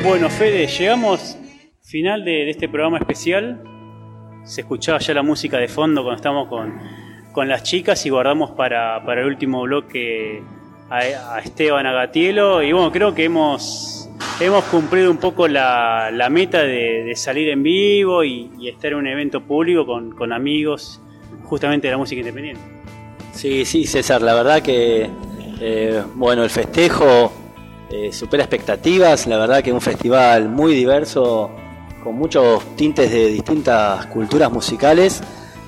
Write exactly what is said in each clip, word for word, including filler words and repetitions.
Bueno, Fede, llegamos final de, de este programa especial. Se escuchaba ya la música de fondo cuando estamos con, con las chicas y guardamos para, para el último bloque a, a Esteban Agatielo. Y bueno, creo que hemos, hemos cumplido un poco la, la meta de, de salir en vivo y, y estar en un evento público con, con amigos justamente de la música independiente. Sí, sí, César, la verdad que eh, bueno, el festejo eh, supera expectativas. La verdad que es un festival muy diverso, con muchos tintes de distintas culturas musicales,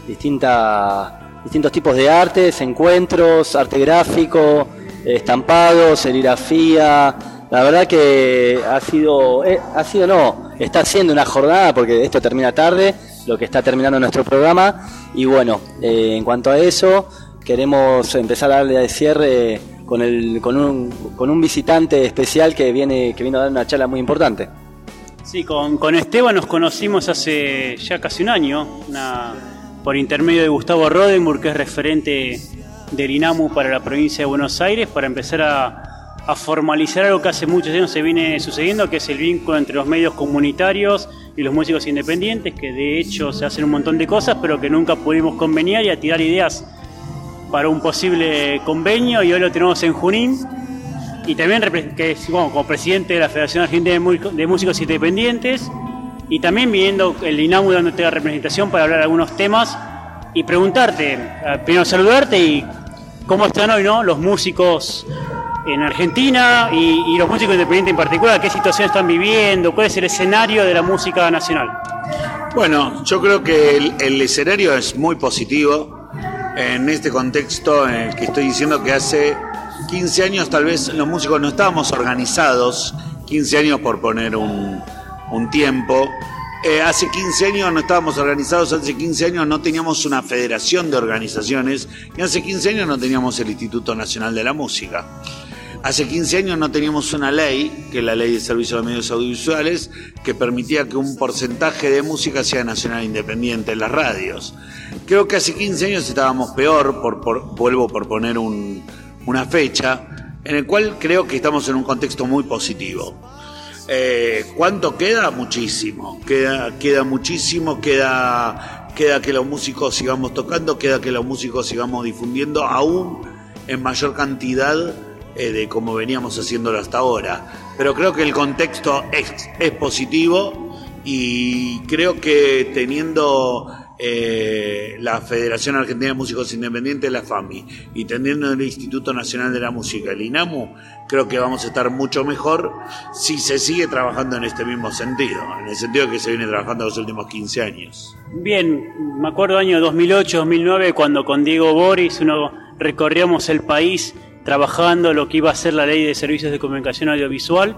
distintas, distintos tipos de artes, encuentros, arte gráfico, estampado, serigrafía. La verdad que ha sido, eh, ha sido no, está siendo una jornada, porque esto termina tarde, lo que está terminando nuestro programa. Y bueno, eh, en cuanto a eso, queremos empezar a darle de cierre con, el, con, un, con un visitante especial que viene, que vino a dar una charla muy importante. Sí, con, con Esteban nos conocimos hace ya casi un año, una, por intermedio de Gustavo Rodenburg, que es referente del INAMU para la provincia de Buenos Aires, para empezar a, a formalizar algo que hace muchos años se viene sucediendo, que es el vínculo entre los medios comunitarios y los músicos independientes, que de hecho se hacen un montón de cosas, pero que nunca pudimos conveniar y a tirar ideas para un posible convenio, y hoy lo tenemos en Junín. Y también que es, bueno, como presidente de la Federación Argentina de Músicos Independientes, y también viniendo el INAMU dándote la representación para hablar de algunos temas y preguntarte, primero saludarte y cómo están hoy, ¿no?, los músicos en Argentina y, y los músicos independientes en particular, qué situación están viviendo, cuál es el escenario de la música nacional. Bueno, yo creo que el, el escenario es muy positivo en este contexto en el que estoy diciendo que hace quince años tal vez los músicos no estábamos organizados, quince años por poner un, un tiempo. Eh, hace quince años no estábamos organizados, hace quince años no teníamos una federación de organizaciones y hace quince años no teníamos el Instituto Nacional de la Música. Hace quince años no teníamos una ley, que es la Ley de Servicio de Medios Audiovisuales, que permitía que un porcentaje de música sea nacional independiente en las radios. Creo que hace quince años estábamos peor, por, por, vuelvo por poner un, una fecha, en el cual creo que estamos en un contexto muy positivo. Eh, ¿Cuánto queda? Muchísimo. Queda, queda muchísimo, queda, queda que los músicos sigamos tocando, queda que los músicos sigamos difundiendo, aún en mayor cantidad eh, de como veníamos haciéndolo hasta ahora. Pero creo que el contexto es, es positivo y creo que teniendo eh, la Federación Argentina de Músicos Independientes, la FAMI, y teniendo el Instituto Nacional de la Música, el INAMU, creo que vamos a estar mucho mejor si se sigue trabajando en este mismo sentido, en el sentido que se viene trabajando los últimos quince años. Bien, me acuerdo año dos mil ocho, dos mil nueve, cuando con Diego Boris uno recorríamos el país trabajando lo que iba a ser la Ley de Servicios de Comunicación Audiovisual.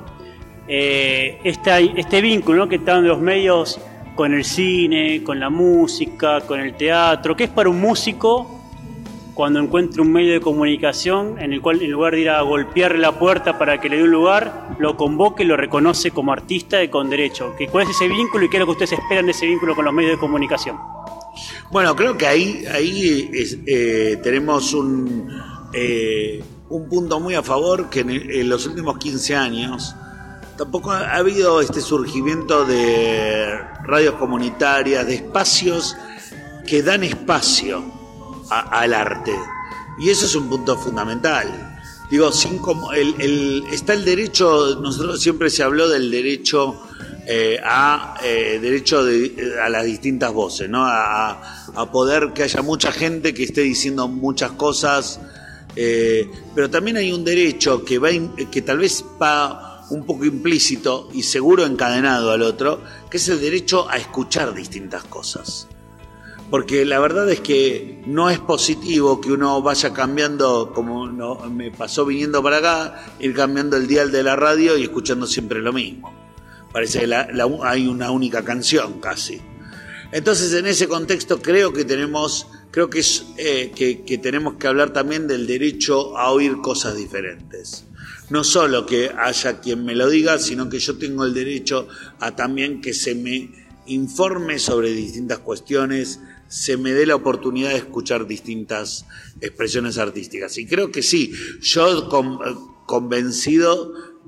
Eh, esta, este vínculo, ¿no?, que están los medios con el cine, con la música, con el teatro, que es para un músico cuando encuentre un medio de comunicación en el cual, en lugar de ir a golpearle la puerta para que le dé un lugar, lo convoque y lo reconoce como artista y con derecho. ¿Cuál es ese vínculo y qué es lo que ustedes esperan de ese vínculo con los medios de comunicación? Bueno, creo que ahí, ahí es, eh, tenemos un, eh, un punto muy a favor, que en, en los últimos quince años tampoco ha habido este surgimiento de radios comunitarias, de espacios que dan espacio a, al arte. Y eso es un punto fundamental. Digo, sin como el, el, está el derecho, nosotros siempre se habló del derecho eh, a eh, derecho de, a las distintas voces, ¿no? A, a poder que haya mucha gente que esté diciendo muchas cosas, eh, pero también hay un derecho que va que tal vez va un poco implícito y seguro encadenado al otro, que es el derecho a escuchar distintas cosas. Porque la verdad es que no es positivo que uno vaya cambiando, como no, me pasó viniendo para acá, ir cambiando el dial de la radio y escuchando siempre lo mismo. Parece que la, la, hay una única canción casi. Entonces, en ese contexto creo que tenemos, creo que, es, eh, que, que tenemos que hablar también del derecho a oír cosas diferentes. No solo que haya quien me lo diga, sino que yo tengo el derecho a también que se me informe sobre distintas cuestiones, se me dé la oportunidad de escuchar distintas expresiones artísticas. Y creo que sí, yo con, convencido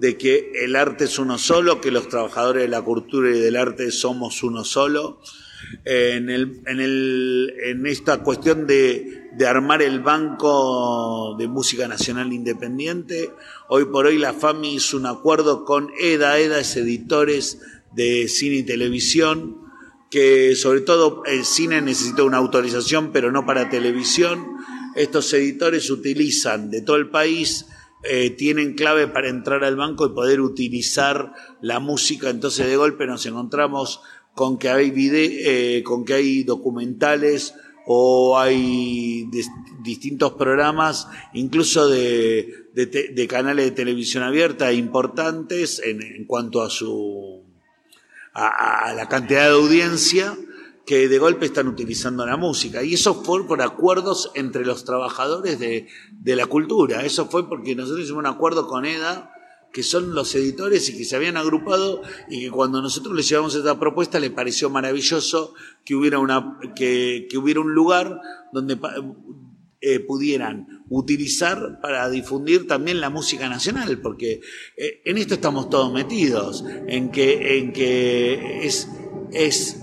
de que el arte es uno solo, que los trabajadores de la cultura y del arte somos uno solo. Eh, en, el, en, el, en esta cuestión de, de armar el Banco de Música Nacional Independiente, hoy por hoy la FAMI hizo un acuerdo con EDA, EDA es Editores de Cine y Televisión, que sobre todo el cine necesita una autorización, pero no para televisión. Estos editores utilizan de todo el país, eh, tienen clave para entrar al banco y poder utilizar la música. Entonces de golpe nos encontramos con que hay vide- eh, con que hay documentales o hay de- distintos programas, incluso de, de, te- de canales de televisión abierta importantes en, en cuanto a su a, a la cantidad de audiencia, que de golpe están utilizando la música. Y eso fue por acuerdos entre los trabajadores de, de la cultura. Eso fue porque nosotros hicimos un acuerdo con EDA, que son los editores y que se habían agrupado, y que cuando nosotros les llevamos esta propuesta les pareció maravilloso que hubiera una que, que hubiera un lugar donde eh, pudieran utilizar para difundir también la música nacional, porque eh, en esto estamos todos metidos, en que en que es es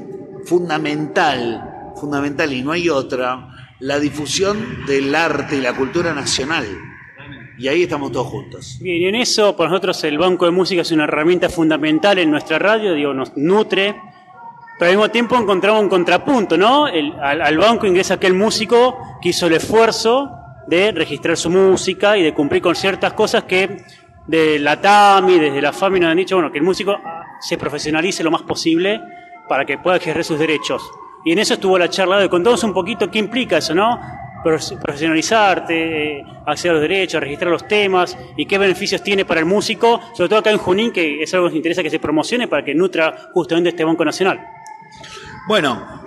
fundamental, fundamental y no hay otra, la difusión del arte y la cultura nacional. Y ahí estamos todos juntos. Bien, y en eso, para nosotros el Banco de Música es una herramienta fundamental en nuestra radio, digo, nos nutre, pero al mismo tiempo encontramos un contrapunto, ¿no? El, al, al banco ingresa aquel músico que hizo el esfuerzo de registrar su música y de cumplir con ciertas cosas que de la TAMI, desde la FAMI nos han dicho, bueno, que el músico se profesionalice lo más posible para que pueda ejercer sus derechos. Y en eso estuvo la charla de hoy. Contamos un poquito qué implica eso, ¿no? Profesionalizarte, acceder a los derechos, registrar los temas y qué beneficios tiene para el músico, sobre todo acá en Junín, que es algo que nos interesa que se promocione para que nutra justamente este Banco Nacional. Bueno,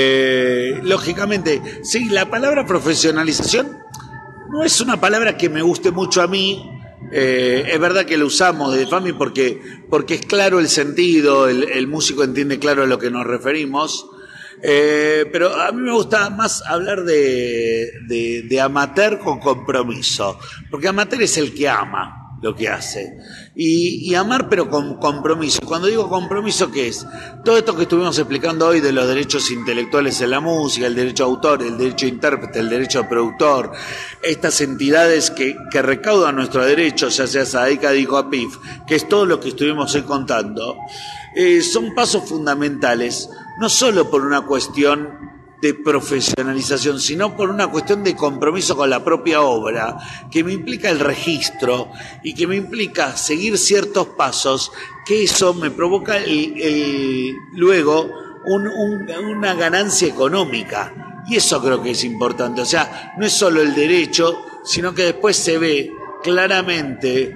eh, lógicamente, sí, la palabra profesionalización no es una palabra que me guste mucho a mí. Eh, es verdad que lo usamos de FAMI porque, porque es claro el sentido, el, el músico entiende claro a lo que nos referimos. Eh, pero a mí me gusta más hablar de, de, de amateur con compromiso, porque amateur es el que ama lo que hace, y, y amar pero con compromiso. Cuando digo compromiso, ¿qué es? Todo esto que estuvimos explicando hoy de los derechos intelectuales en la música, el derecho a autor, el derecho a intérprete, el derecho a productor, estas entidades que, que recaudan nuestros derechos, ya sea SADICA, DICO, APIF, que es todo lo que estuvimos hoy contando, eh, son pasos fundamentales, no solo por una cuestión de profesionalización, sino por una cuestión de compromiso con la propia obra, que me implica el registro y que me implica seguir ciertos pasos, que eso me provoca el, el, luego un, un, una ganancia económica. Y eso creo que es importante. O sea, no es solo el derecho, sino que después se ve claramente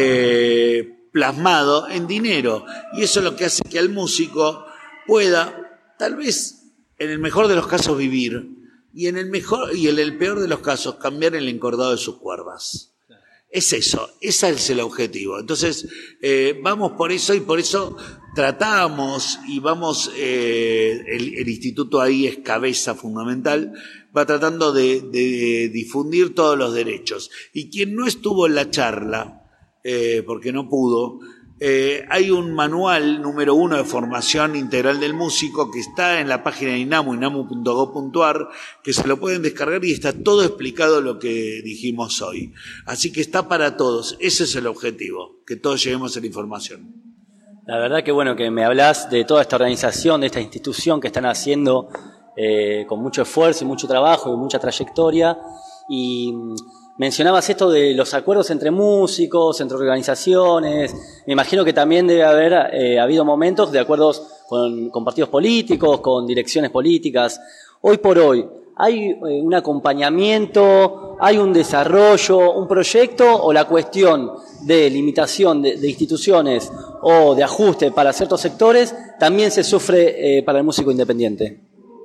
eh, plasmado en dinero. Y eso es lo que hace que el músico pueda, tal vez, en el mejor de los casos vivir, y en el mejor y en el peor de los casos cambiar el encordado de sus cuerdas. Es eso, ese es el objetivo. Entonces, eh, vamos por eso y por eso tratamos y vamos, eh, el, el instituto ahí es cabeza fundamental, va tratando de, de difundir todos los derechos. Y quien no estuvo en la charla, eh, porque no pudo, Eh, hay un manual número uno de formación integral del músico que está en la página de INAMU, inamu punto gob punto ar, que se lo pueden descargar y está todo explicado lo que dijimos hoy. Así que está para todos, ese es el objetivo, que todos lleguemos a la información. La verdad que bueno que me hablas de toda esta organización, de esta institución que están haciendo eh, con mucho esfuerzo y mucho trabajo y mucha trayectoria, y mencionabas esto de los acuerdos entre músicos, entre organizaciones. Me imagino que también debe haber eh, habido momentos de acuerdos con, con partidos políticos, con direcciones políticas. Hoy por hoy, ¿hay eh, un acompañamiento, hay un desarrollo, un proyecto, o la cuestión de limitación de, de instituciones o de ajuste para ciertos sectores también se sufre eh, para el músico independiente?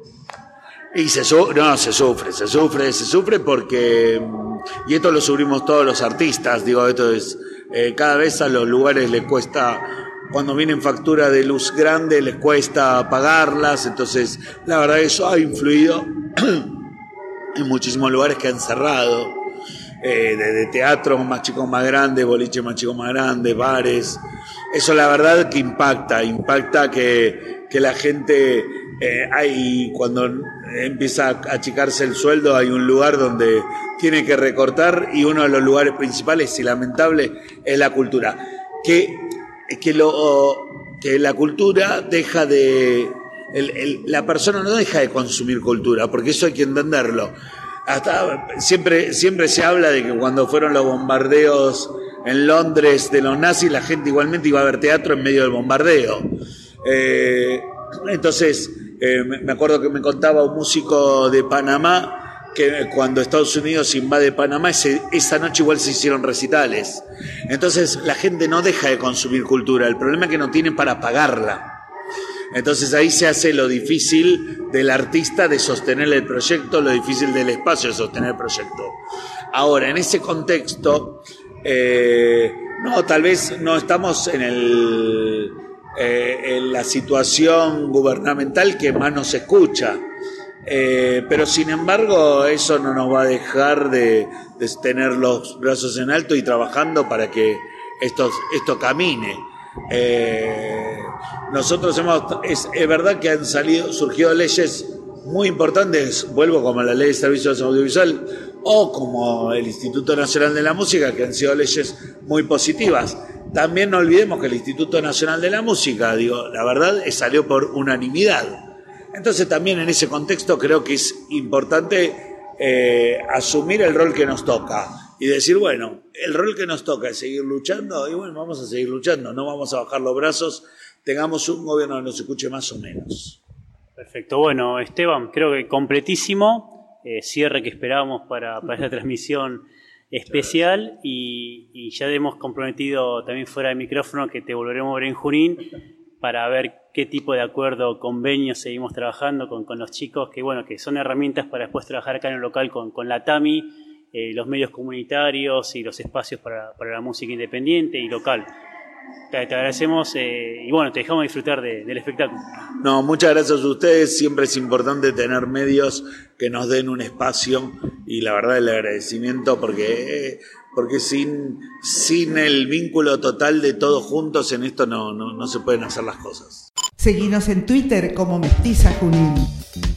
Y se su- no, se sufre, se sufre, se sufre porque, y esto lo sufrimos todos los artistas, digo, esto es, eh, cada vez a los lugares les cuesta, cuando vienen facturas de luz grande, les cuesta pagarlas, entonces la verdad eso ha influido en muchísimos lugares que han cerrado. eh, de, de teatro más chicos más grandes, boliche más chicos más grandes, bares. Eso la verdad que impacta, impacta que, que la gente, eh, hay cuando empieza a achicarse el sueldo, hay un lugar donde tiene que recortar, y uno de los lugares principales y lamentable es la cultura. Que, que, lo, que la cultura deja de... El, el, la persona no deja de consumir cultura, porque eso hay que entenderlo. Hasta siempre, siempre se habla de que cuando fueron los bombardeos en Londres de los nazis, la gente igualmente iba a ver teatro en medio del bombardeo. Eh, entonces, eh, me acuerdo que me contaba un músico de Panamá que cuando Estados Unidos invade Panamá, ese, esa noche igual se hicieron recitales. Entonces, la gente no deja de consumir cultura, el problema es que no tienen para pagarla. Entonces ahí se hace lo difícil del artista de sostener el proyecto, lo difícil del espacio de sostener el proyecto. Ahora, en ese contexto, eh, no, tal vez no estamos en, el, eh, en la situación gubernamental que más nos escucha, eh, pero sin embargo eso no nos va a dejar de, de tener los brazos en alto y trabajando para que esto, esto camine. Eh, nosotros hemos, es, es verdad que han salido, surgido leyes muy importantes, vuelvo como la ley de servicios audiovisual o como el Instituto Nacional de la Música, que han sido leyes muy positivas. También no olvidemos que el Instituto Nacional de la Música, digo, la verdad, salió por unanimidad. Entonces también en ese contexto creo que es importante eh, asumir el rol que nos toca y decir, bueno, el rol que nos toca es seguir luchando, y bueno, vamos a seguir luchando, no vamos a bajar los brazos, tengamos un gobierno que nos escuche más o menos. Perfecto, bueno, Esteban, creo que completísimo, eh, cierre que esperábamos para, para esta transmisión especial, y, y ya hemos comprometido también fuera del micrófono que te volveremos a ver en Junín para ver qué tipo de acuerdo o convenio seguimos trabajando con, con los chicos, que bueno, que son herramientas para después trabajar acá en el local con, con la TAMI, Eh, los medios comunitarios y los espacios para, para la música independiente y local. Te, te agradecemos eh, y bueno, te dejamos disfrutar de, del espectáculo. No, muchas gracias a ustedes. Siempre es importante tener medios que nos den un espacio, y la verdad el agradecimiento porque, porque sin, sin el vínculo total de todos juntos en esto no, no, no se pueden hacer las cosas. Seguinos en Twitter como Mestiza Junín.